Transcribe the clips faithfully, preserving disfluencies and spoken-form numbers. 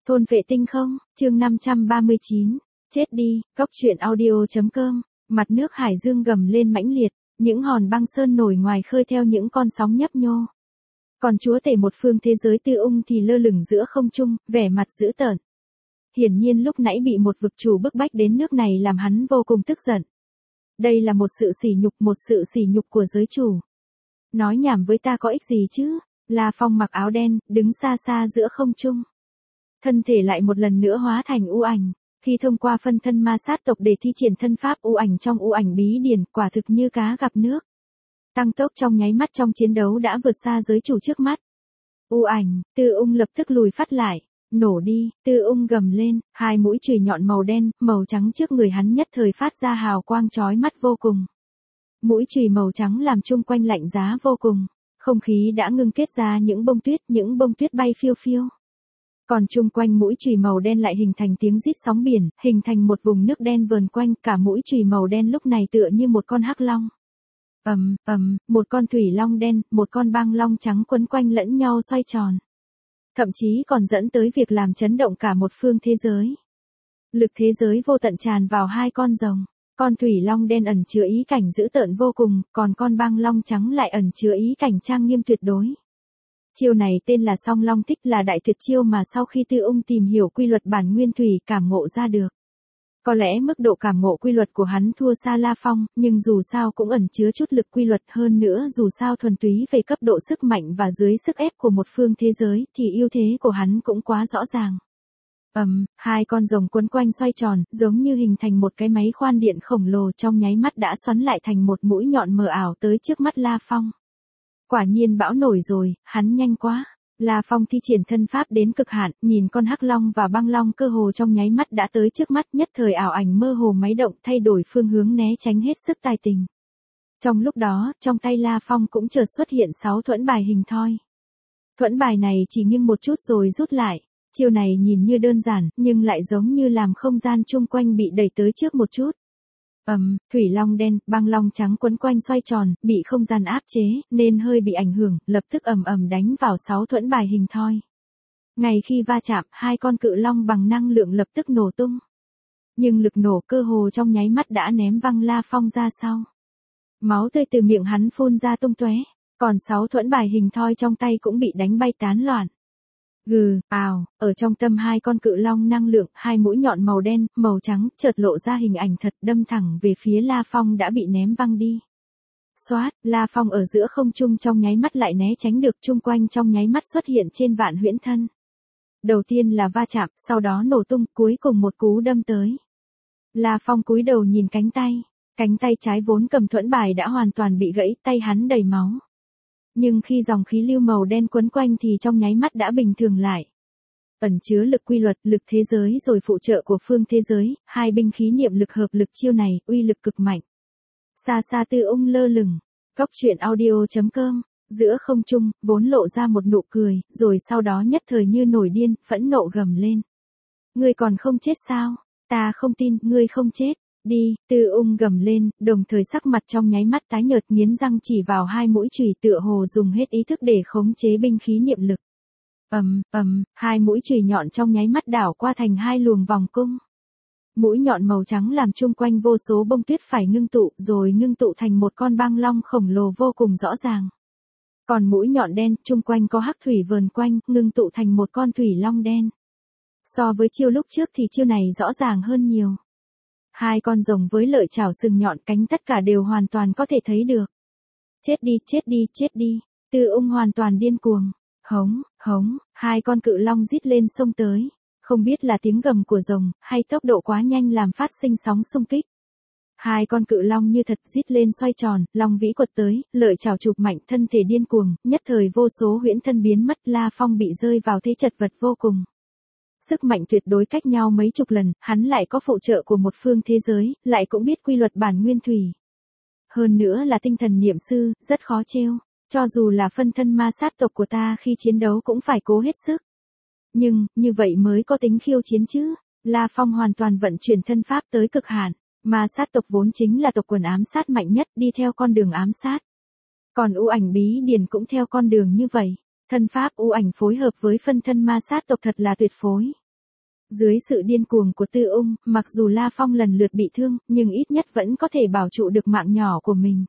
Thôn vệ tinh không, chương năm trăm ba mươi chín, chết đi, góc truyện audio.com, mặt nước hải dương gầm lên mãnh liệt, những hòn băng sơn nổi ngoài khơi theo những con sóng nhấp nhô. Còn chúa tể một phương thế giới Tư Ung thì lơ lửng giữa không trung, vẻ mặt dữ tợn. Hiển nhiên lúc nãy bị một vực chủ bức bách đến nước này làm hắn vô cùng tức giận. Đây là một sự sỉ nhục, một sự sỉ nhục của giới chủ. Nói nhảm với ta có ích gì chứ? La Phong mặc áo đen, đứng xa xa giữa không trung. Thân thể lại một lần nữa hóa thành u ảnh, khi thông qua phân thân ma sát tộc để thi triển thân pháp u ảnh trong u ảnh bí điển, quả thực như cá gặp nước. Tăng tốc trong nháy mắt trong chiến đấu đã vượt xa giới chủ trước mắt. U ảnh, Tư Ung lập tức lùi phát lại, nổ đi, Tư Ung gầm lên, hai mũi chùy nhọn màu đen, màu trắng trước người hắn nhất thời phát ra hào quang chói mắt vô cùng. Mũi chùy màu trắng làm chung quanh lạnh giá vô cùng, không khí đã ngưng kết ra những bông tuyết, những bông tuyết bay phiêu phiêu. Còn chung quanh mũi chùy màu đen lại hình thành tiếng rít sóng biển, hình thành một vùng nước đen vờn quanh, cả mũi chùy màu đen lúc này tựa như một con hắc long. Ầm, ầm, một con thủy long đen, một con băng long trắng quấn quanh lẫn nhau xoay tròn. Thậm chí còn dẫn tới việc làm chấn động cả một phương thế giới. Lực thế giới vô tận tràn vào hai con rồng. Con thủy long đen ẩn chứa ý cảnh dữ tợn vô cùng, còn con băng long trắng lại ẩn chứa ý cảnh trang nghiêm tuyệt đối. Chiêu này tên là Song Long Thích, là đại tuyệt chiêu mà sau khi Tư Ung tìm hiểu quy luật bản nguyên thủy cảm ngộ ra được. Có lẽ mức độ cảm ngộ quy luật của hắn thua xa La Phong, nhưng dù sao cũng ẩn chứa chút lực quy luật, hơn nữa dù sao thuần túy về cấp độ sức mạnh và dưới sức ép của một phương thế giới thì ưu thế của hắn cũng quá rõ ràng. Ầm, um, hai con rồng quấn quanh xoay tròn, giống như hình thành một cái máy khoan điện khổng lồ, trong nháy mắt đã xoắn lại thành một mũi nhọn mờ ảo tới trước mắt La Phong. Quả nhiên bão nổi rồi, hắn nhanh quá. La Phong thi triển thân pháp đến cực hạn, nhìn con hắc long và băng long cơ hồ trong nháy mắt đã tới trước mắt, nhất thời ảo ảnh mơ hồ máy động thay đổi phương hướng né tránh hết sức tài tình. Trong lúc đó, trong tay La Phong cũng chợt xuất hiện sáu thuẫn bài hình thoi. Thuẫn bài này chỉ nghiêng một chút rồi rút lại. Chiêu này nhìn như đơn giản, nhưng lại giống như làm không gian chung quanh bị đẩy tới trước một chút. Ầm, um, thủy long đen, băng long trắng quấn quanh xoay tròn, bị không gian áp chế, nên hơi bị ảnh hưởng, lập tức ầm ầm đánh vào sáu thuẫn bài hình thoi. Ngay khi va chạm, hai con cự long bằng năng lượng lập tức nổ tung. Nhưng lực nổ cơ hồ trong nháy mắt đã ném văng La Phong ra sau. Máu tươi từ miệng hắn phun ra tung tóe, còn sáu thuẫn bài hình thoi trong tay cũng bị đánh bay tán loạn. Gừ, ào, ở trong tâm hai con cự long năng lượng, hai mũi nhọn màu đen, màu trắng, chợt lộ ra hình ảnh thật, đâm thẳng về phía La Phong đã bị ném văng đi. Xoát, La Phong ở giữa không trung trong nháy mắt lại né tránh được, chung quanh trong nháy mắt xuất hiện trên vạn huyễn thân. Đầu tiên là va chạm, sau đó nổ tung, cuối cùng một cú đâm tới. La Phong cúi đầu nhìn cánh tay, cánh tay trái vốn cầm thuẫn bài đã hoàn toàn bị gãy, tay hắn đầy máu. Nhưng khi dòng khí lưu màu đen quấn quanh thì trong nháy mắt đã bình thường lại. Ẩn chứa lực quy luật, lực thế giới rồi phụ trợ của phương thế giới, hai binh khí niệm lực hợp lực, chiêu này, uy lực cực mạnh. Xa xa Tư Ung lơ lửng, góc truyện audio.com, giữa không trung, vốn lộ ra một nụ cười, rồi sau đó nhất thời như nổi điên, phẫn nộ gầm lên. Ngươi còn không chết sao? Ta không tin, ngươi không chết. Đi, Tư Ung gầm lên, đồng thời sắc mặt trong nháy mắt tái nhợt, nghiến răng chỉ vào hai mũi chùy, tựa hồ dùng hết ý thức để khống chế binh khí niệm lực. Ầm, ầm, hai mũi chùy nhọn trong nháy mắt đảo qua thành hai luồng vòng cung. Mũi nhọn màu trắng làm chung quanh vô số bông tuyết phải ngưng tụ, rồi ngưng tụ thành một con băng long khổng lồ vô cùng rõ ràng. Còn mũi nhọn đen, chung quanh có hắc thủy vờn quanh, ngưng tụ thành một con thủy long đen. So với chiêu lúc trước thì chiêu này rõ ràng hơn nhiều. Hai con rồng với lợi chảo sừng nhọn cánh tất cả đều hoàn toàn có thể thấy được. Chết đi, chết đi, chết đi. Tư Ung hoàn toàn điên cuồng. Hống, hống, hai con cự long rít lên xông tới. Không biết là tiếng gầm của rồng, hay tốc độ quá nhanh làm phát sinh sóng xung kích. Hai con cự long như thật rít lên xoay tròn, long vĩ quật tới, lợi chảo chụp mạnh, thân thể điên cuồng, nhất thời vô số huyễn thân biến mất, La Phong bị rơi vào thế chật vật vô cùng. Sức mạnh tuyệt đối cách nhau mấy chục lần, hắn lại có phụ trợ của một phương thế giới, lại cũng biết quy luật bản nguyên thủy. Hơn nữa là tinh thần niệm sư, rất khó trêu. Cho dù là phân thân ma sát tộc của ta khi chiến đấu cũng phải cố hết sức. Nhưng, như vậy mới có tính khiêu chiến chứ. La Phong hoàn toàn vận chuyển thân pháp tới cực hạn. Ma sát tộc vốn chính là tộc quần ám sát mạnh nhất, đi theo con đường ám sát. Còn u ảnh bí điển cũng theo con đường như vậy. Thân pháp u ảnh phối hợp với phân thân ma sát tộc thật là tuyệt phối. Dưới sự điên cuồng của Tư Ung, mặc dù La Phong lần lượt bị thương, nhưng ít nhất vẫn có thể bảo trụ được mạng nhỏ của mình.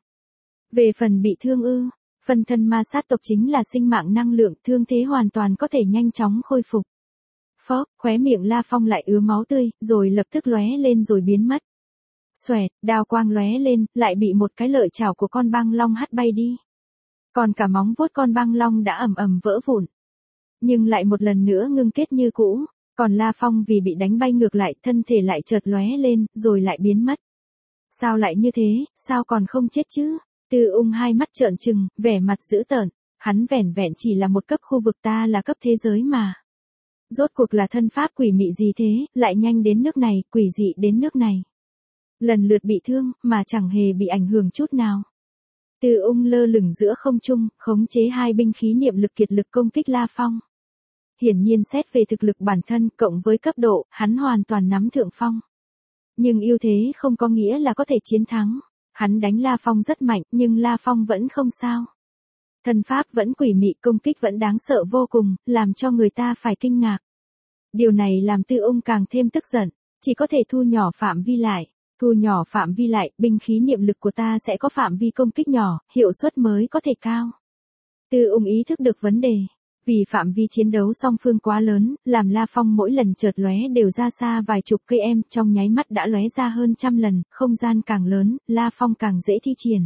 Về phần bị thương ư, phân thân ma sát tộc chính là sinh mạng năng lượng, thương thế hoàn toàn có thể nhanh chóng khôi phục. Phốc, khóe miệng La Phong lại ứa máu tươi, rồi lập tức lóe lên rồi biến mất. Xoẹt, đao quang lóe lên, lại bị một cái lợi chảo của con băng long hất bay đi. Còn cả móng vuốt con băng long đã ầm ầm vỡ vụn. Nhưng lại một lần nữa ngưng kết như cũ, còn La Phong vì bị đánh bay ngược lại, thân thể lại chợt lóe lên, rồi lại biến mất. Sao lại như thế, sao còn không chết chứ? Tư Ung hai mắt trợn trừng, vẻ mặt dữ tợn, hắn vẻn vẹn chỉ là một cấp khu vực, ta là cấp thế giới mà. Rốt cuộc là thân pháp quỷ mị gì thế, lại nhanh đến nước này, quỷ dị đến nước này. Lần lượt bị thương, mà chẳng hề bị ảnh hưởng chút nào. Tư Ung lơ lửng giữa không trung, khống chế hai binh khí niệm lực kiệt lực công kích La Phong. Hiển nhiên xét về thực lực bản thân, cộng với cấp độ, hắn hoàn toàn nắm thượng phong. Nhưng ưu thế không có nghĩa là có thể chiến thắng. Hắn đánh La Phong rất mạnh, nhưng La Phong vẫn không sao. Thân pháp vẫn quỷ mị, công kích vẫn đáng sợ vô cùng, làm cho người ta phải kinh ngạc. Điều này làm Tư Ung càng thêm tức giận, chỉ có thể thu nhỏ phạm vi lại. Thu nhỏ phạm vi lại, binh khí niệm lực của ta sẽ có phạm vi công kích nhỏ, hiệu suất mới có thể cao. Tư Ung ý thức được vấn đề. Vì phạm vi chiến đấu song phương quá lớn, làm La Phong mỗi lần chợt lóe đều ra xa vài chục cây em, trong nháy mắt đã lóe ra hơn trăm lần, không gian càng lớn, La Phong càng dễ thi triển.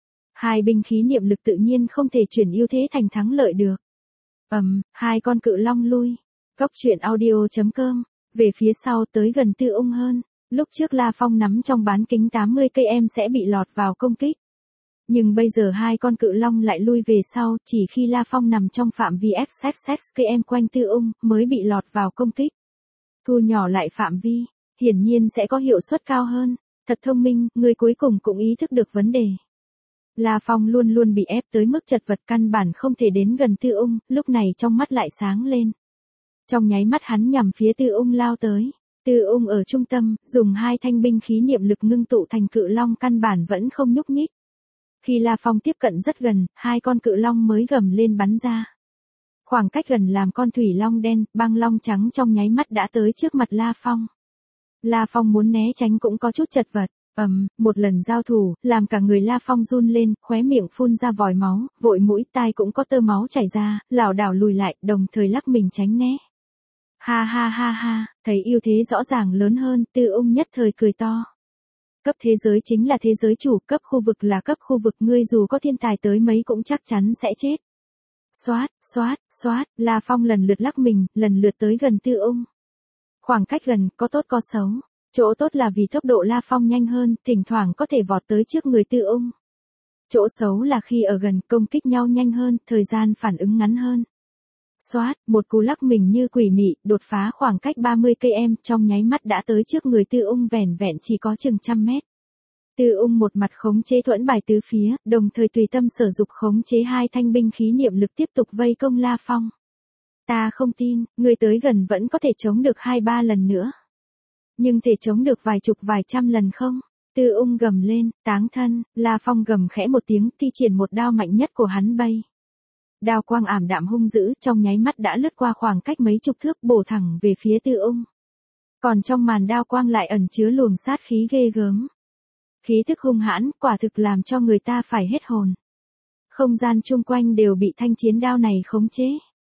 Hai binh khí niệm lực tự nhiên không thể chuyển ưu thế thành thắng lợi được. Ầm, um, hai con cự long lui. Góc truyện audio chấm com, về phía sau tới gần Tư Ung hơn. Lúc trước La Phong nắm trong bán kính tám mươi cây em sẽ bị lọt vào công kích. Nhưng bây giờ hai con cự long lại lui về sau, chỉ khi La Phong nằm trong phạm vi ép ích ích cây em quanh Tư Ung, mới bị lọt vào công kích. Thu nhỏ lại phạm vi, hiển nhiên sẽ có hiệu suất cao hơn. Thật thông minh, người cuối cùng cũng ý thức được vấn đề. La Phong luôn luôn bị ép tới mức chật vật, căn bản không thể đến gần Tư Ung, lúc này trong mắt lại sáng lên. Trong nháy mắt hắn nhằm phía Tư Ung lao tới. Tư Ung ở trung tâm, dùng hai thanh binh khí niệm lực ngưng tụ thành cự long, căn bản vẫn không nhúc nhích. Khi La Phong tiếp cận rất gần, hai con cự long mới gầm lên bắn ra. Khoảng cách gần làm con thủy long đen, băng long trắng trong nháy mắt đã tới trước mặt La Phong. La Phong muốn né tránh cũng có chút chật vật. Ầm, um, một lần giao thủ, làm cả người La Phong run lên, khóe miệng phun ra vòi máu, vội mũi tai cũng có tơ máu chảy ra, lảo đảo lùi lại, đồng thời lắc mình tránh né. Ha ha ha ha, thấy ưu thế rõ ràng lớn hơn, Tư Ung nhất thời cười to. Cấp thế giới chính là thế giới chủ, cấp khu vực là cấp khu vực, ngươi dù có thiên tài tới mấy cũng chắc chắn sẽ chết. Xoát, xoát, xoát, La Phong lần lượt lắc mình, lần lượt tới gần Tư Ung. Khoảng cách gần, có tốt có xấu. Chỗ tốt là vì tốc độ La Phong nhanh hơn, thỉnh thoảng có thể vọt tới trước người Tư Ung. Chỗ xấu là khi ở gần, công kích nhau nhanh hơn, thời gian phản ứng ngắn hơn. Xoát, một cú lắc mình như quỷ mị, đột phá khoảng cách ba mươi cây em, trong nháy mắt đã tới trước người Tư Ung, vẻn vẹn chỉ có chừng trăm mét. Tư Ung một mặt khống chế thuẫn bài tứ phía, đồng thời tùy tâm sở dục khống chế hai thanh binh khí niệm lực tiếp tục vây công La Phong. Ta không tin, người tới gần vẫn có thể chống được hai ba lần nữa. Nhưng thể chống được vài chục vài trăm lần không? Tư Ung gầm lên, táng thân, La Phong gầm khẽ một tiếng, thi triển một đao mạnh nhất của hắn bay. Đao quang ảm đạm hung dữ, trong nháy mắt đã lướt qua khoảng cách mấy chục thước, bổ thẳng về phía Tư Ung. Còn trong màn đao quang lại ẩn chứa luồng sát khí ghê gớm. Khí tức hung hãn, quả thực làm cho người ta phải hết hồn. Không gian chung quanh đều bị thanh chiến đao này khống chế.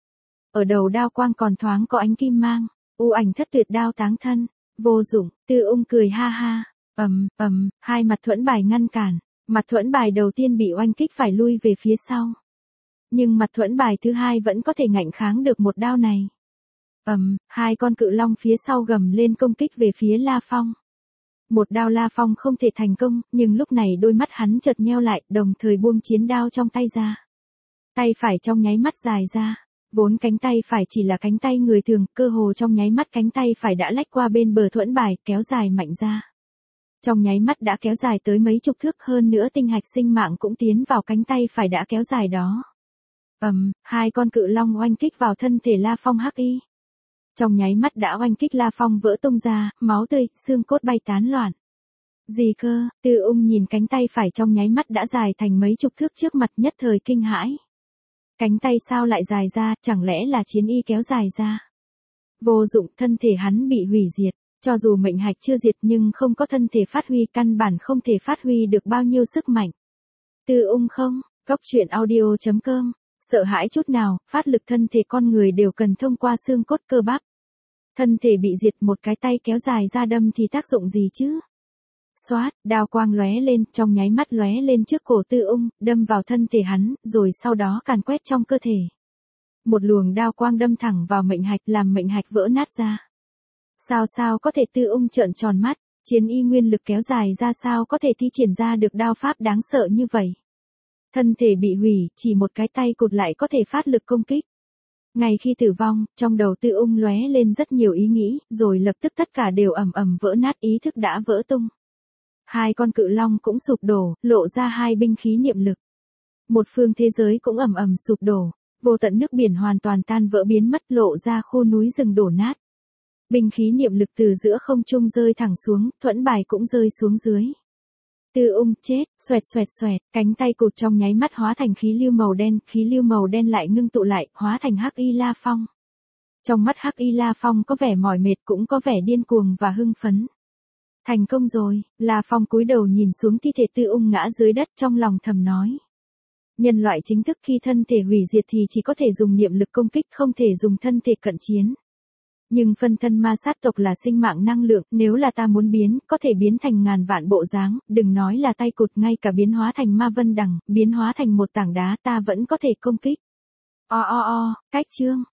Ở đầu đao quang còn thoáng có ánh kim mang, u ảnh thất tuyệt đao táng thân, vô dụng. Tư Ung cười ha ha, ầm ầm, hai mặt thuẫn bài ngăn cản, mặt thuẫn bài đầu tiên bị oanh kích phải lui về phía sau. Nhưng mặt thuẫn bài thứ hai vẫn có thể ngạnh kháng được một đao này. Ầm, um, hai con cự long phía sau gầm lên công kích về phía La Phong. Một đao La Phong không thể thành công, nhưng lúc này đôi mắt hắn chợt nheo lại, đồng thời buông chiến đao trong tay ra. Tay phải trong nháy mắt dài ra, vốn cánh tay phải chỉ là cánh tay người thường, cơ hồ trong nháy mắt cánh tay phải đã lách qua bên bờ thuẫn bài, kéo dài mạnh ra. Trong nháy mắt đã kéo dài tới mấy chục thước, hơn nữa tinh hạch sinh mạng cũng tiến vào cánh tay phải đã kéo dài đó. Ầm, um, hai con cự long oanh kích vào thân thể La Phong hắc y. Trong nháy mắt đã oanh kích La Phong vỡ tung ra, máu tươi, xương cốt bay tán loạn. Gì cơ? Tư Ung nhìn cánh tay phải trong nháy mắt đã dài thành mấy chục thước trước mặt, nhất thời kinh hãi. Cánh tay sao lại dài ra, chẳng lẽ là chiến y kéo dài ra? Vô dụng, thân thể hắn bị hủy diệt. Cho dù mệnh hạch chưa diệt nhưng không có thân thể phát huy, căn bản không thể phát huy được bao nhiêu sức mạnh. Tư ung không, góc truyện audio chấm com, sợ hãi chút nào, phát lực thân thể con người đều cần thông qua xương cốt cơ bắp. Thân thể bị diệt, một cái tay kéo dài ra đâm thì tác dụng gì chứ? Xoát, đao quang lóe lên, trong nháy mắt lóe lên trước cổ Tư ung, đâm vào thân thể hắn, rồi sau đó càn quét trong cơ thể. Một luồng đao quang đâm thẳng vào mệnh hạch, làm mệnh hạch vỡ nát ra. Sao sao có thể? Tư ung trợn tròn mắt, chiến y nguyên lực kéo dài ra sao có thể thi triển ra được đao pháp đáng sợ như vậy. Thân thể bị hủy, chỉ một cái tay cụt lại có thể phát lực công kích. Ngay khi tử vong, trong đầu Tư ung lóe lên rất nhiều ý nghĩ, rồi lập tức tất cả đều ầm ầm vỡ nát, ý thức đã vỡ tung. Hai con cự long cũng sụp đổ, lộ ra hai binh khí niệm lực. Một phương thế giới cũng ầm ầm sụp đổ, vô tận nước biển hoàn toàn tan vỡ biến mất, lộ ra khu núi rừng đổ nát. Binh khí niệm lực từ giữa không trung rơi thẳng xuống, thuẫn bài cũng rơi xuống dưới. Tư ung chết, xoẹt xoẹt xoẹt, cánh tay cụt trong nháy mắt hóa thành khí lưu màu đen, khí lưu màu đen lại ngưng tụ lại, hóa thành Hắc Y La Phong. Trong mắt Hắc Y La Phong có vẻ mỏi mệt, cũng có vẻ điên cuồng và hưng phấn. Thành công rồi, La Phong cúi đầu nhìn xuống thi thể Tư ung ngã dưới đất, trong lòng thầm nói. Nhân loại chính thức khi thân thể hủy diệt thì chỉ có thể dùng niệm lực công kích, không thể dùng thân thể cận chiến. Nhưng phân thân ma sát tộc là sinh mạng năng lượng, nếu là ta muốn biến, có thể biến thành ngàn vạn bộ dáng, đừng nói là tay cụt, ngay cả biến hóa thành ma vân đằng, biến hóa thành một tảng đá ta vẫn có thể công kích. O o o, cách chương.